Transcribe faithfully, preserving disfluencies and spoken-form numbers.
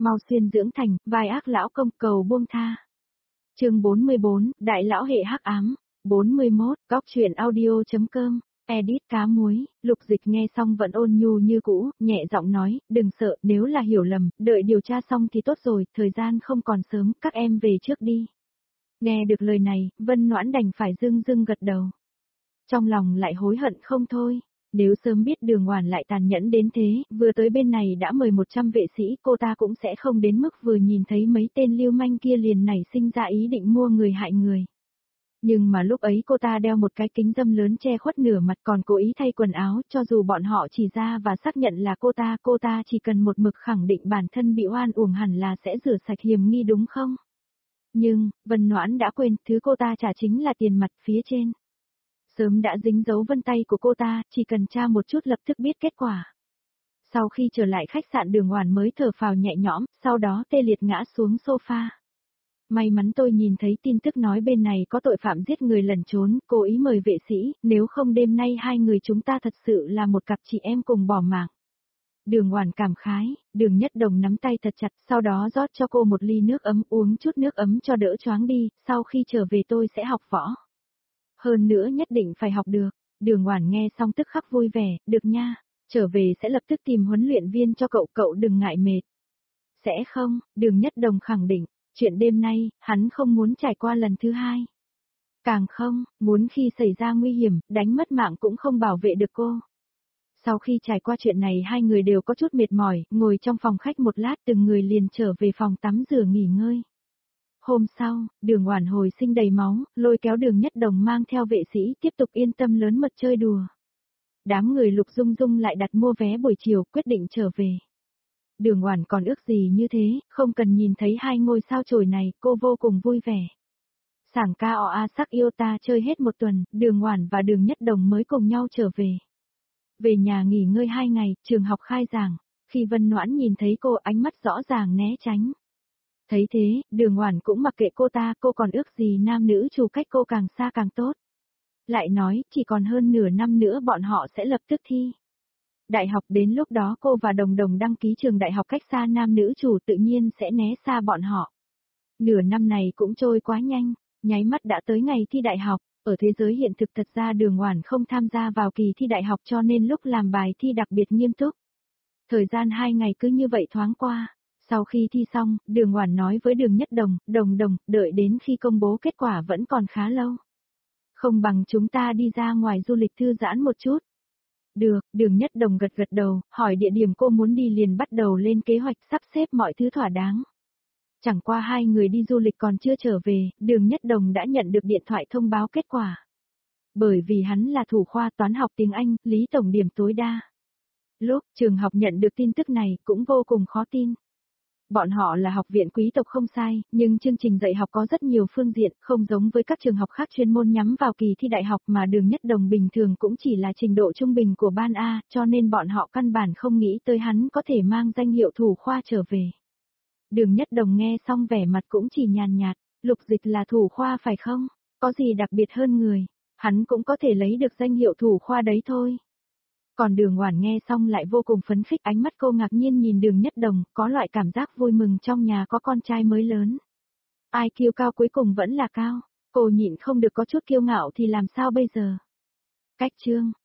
mau xuyên dưỡng thành, vai ác lão công cầu buông tha. Chương bốn mươi bốn, Đại lão hệ hắc ám. bốn mươi mốt, Góc truyện audio.com. Edit cá muối. Lục Dịch nghe xong vẫn ôn nhu như cũ, nhẹ giọng nói, đừng sợ, nếu là hiểu lầm, đợi điều tra xong thì tốt rồi, thời gian không còn sớm, các em về trước đi. Nghe được lời này, Vân Noãn đành phải dưng dưng gật đầu. Trong lòng lại hối hận không thôi. Nếu sớm biết Đường Oản lại tàn nhẫn đến thế, vừa tới bên này đã mời một trăm vệ sĩ, cô ta cũng sẽ không đến mức vừa nhìn thấy mấy tên lưu manh kia liền nảy sinh ra ý định mua người hại người. Nhưng mà lúc ấy cô ta đeo một cái kính dâm lớn che khuất nửa mặt, còn cố ý thay quần áo, cho dù bọn họ chỉ ra và xác nhận là cô ta, cô ta chỉ cần một mực khẳng định bản thân bị oan uổng hẳn là sẽ rửa sạch hiểm nghi đúng không? Nhưng, Vân Noãn đã quên, thứ cô ta trả chính là tiền mặt phía trên. Sớm đã dính dấu vân tay của cô ta, chỉ cần tra một chút lập tức biết kết quả. Sau khi trở lại khách sạn, Đường Oản mới thở phào nhẹ nhõm, sau đó tê liệt ngã xuống sofa. May mắn tôi nhìn thấy tin tức nói bên này có tội phạm giết người lẩn trốn, cố ý mời vệ sĩ, nếu không đêm nay hai người chúng ta thật sự là một cặp chị em cùng bỏ mạng. Đường Oản cảm khái, Đường Nhất Đồng nắm tay thật chặt, sau đó rót cho cô một ly nước ấm, uống chút nước ấm cho đỡ choáng đi, sau khi trở về tôi sẽ học võ. Hơn nữa nhất định phải học được. Đường Oản nghe xong tức khắc vui vẻ, được nha, trở về sẽ lập tức tìm huấn luyện viên cho cậu, cậu đừng ngại mệt. Sẽ không, Đường Nhất Đồng khẳng định, chuyện đêm nay, hắn không muốn trải qua lần thứ hai. Càng không, muốn khi xảy ra nguy hiểm, đánh mất mạng cũng không bảo vệ được cô. Sau khi trải qua chuyện này hai người đều có chút mệt mỏi, ngồi trong phòng khách một lát từng người liền trở về phòng tắm rửa nghỉ ngơi. Hôm sau, Đường Oản hồi sinh đầy máu, lôi kéo Đường Nhất Đồng mang theo vệ sĩ tiếp tục yên tâm lớn mật chơi đùa. Đám người Lục Dung Dung lại đặt mua vé buổi chiều quyết định trở về. Đường Oản còn ước gì như thế, không cần nhìn thấy hai ngôi sao chổi này, cô vô cùng vui vẻ. Sảng ca o a sắc yêu ta chơi hết một tuần, Đường Oản và Đường Nhất Đồng mới cùng nhau trở về. Về nhà nghỉ ngơi hai ngày, trường học khai giảng, khi Vân Noãn nhìn thấy cô ánh mắt rõ ràng né tránh. Thấy thế, Đường Oản cũng mặc kệ cô ta, cô còn ước gì nam nữ chủ cách cô càng xa càng tốt. Lại nói, chỉ còn hơn nửa năm nữa bọn họ sẽ lập tức thi. Đại học đến lúc đó cô và Đồng Đồng đăng ký trường đại học cách xa nam nữ chủ tự nhiên sẽ né xa bọn họ. Nửa năm này cũng trôi quá nhanh, nháy mắt đã tới ngày thi đại học, ở thế giới hiện thực thật ra Đường Oản không tham gia vào kỳ thi đại học cho nên lúc làm bài thi đặc biệt nghiêm túc. Thời gian hai ngày cứ như vậy thoáng qua. Sau khi thi xong, Đường Oản nói với Đường Nhất Đồng, Đồng Đồng, đợi đến khi công bố kết quả vẫn còn khá lâu. Không bằng chúng ta đi ra ngoài du lịch thư giãn một chút. Được, Đường Nhất Đồng gật gật đầu, hỏi địa điểm cô muốn đi liền bắt đầu lên kế hoạch sắp xếp mọi thứ thỏa đáng. Chẳng qua hai người đi du lịch còn chưa trở về, Đường Nhất Đồng đã nhận được điện thoại thông báo kết quả. Bởi vì hắn là thủ khoa toán học tiếng Anh, lý tổng điểm tối đa. Lúc trường học nhận được tin tức này cũng vô cùng khó tin. Bọn họ là học viện quý tộc không sai, nhưng chương trình dạy học có rất nhiều phương diện, không giống với các trường học khác chuyên môn nhắm vào kỳ thi đại học mà Đường Nhất Đồng bình thường cũng chỉ là trình độ trung bình của ban A, cho nên bọn họ căn bản không nghĩ tới hắn có thể mang danh hiệu thủ khoa trở về. Đường Nhất Đồng nghe xong vẻ mặt cũng chỉ nhàn nhạt, Lục Dịch là thủ khoa phải không? Có gì đặc biệt hơn người, hắn cũng có thể lấy được danh hiệu thủ khoa đấy thôi. Còn Đường Oản nghe xong lại vô cùng phấn khích, ánh mắt cô ngạc nhiên nhìn Đường Nhất Đồng, có loại cảm giác vui mừng trong nhà có con trai mới lớn. Ai kiêu cao cuối cùng vẫn là cao, cô nhịn không được có chút kiêu ngạo thì làm sao bây giờ? Cách chương,